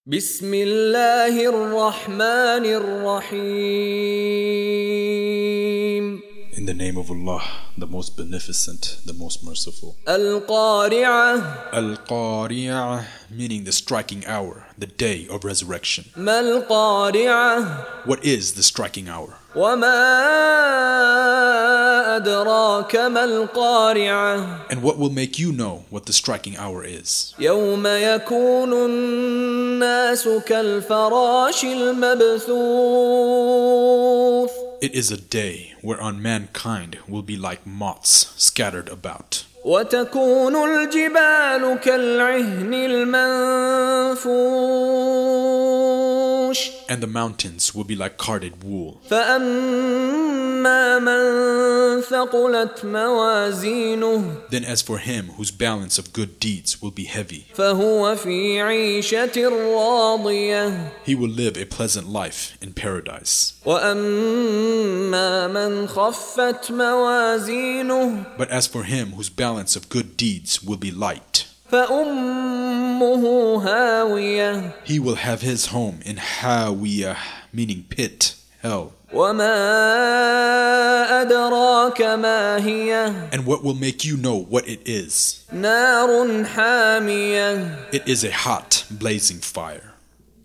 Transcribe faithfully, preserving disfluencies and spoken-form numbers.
بسم الله الرحمن الرحيم. In the name of Allah, the most beneficent, the most merciful. القارعة. Al-Qari'ah, meaning the striking hour, the day of resurrection. ما القارعة. What is the striking hour? وما أدراك ما القارعة. And what will make you know what the striking hour is? يوم يكون الناس كالفراش المبثوث. It is a day whereon mankind will be like moths scattered about. وتكون الجبال كالعهن المنفوش. And the mountains will be like carded wool. فأما من ثقلت موازينه. Then as for him whose balance of good deeds will be heavy, فهو في عيشة راضية. he will live a pleasant life in paradise. وأما من خفت موازينه. But as for him whose balance of good deeds will be light, فأمه هاوية. he will have his home in Hawiyah, meaning pit, hell. وما أدراك ما هي. And what will make you know what it is? نار حامية. It is a hot, blazing fire.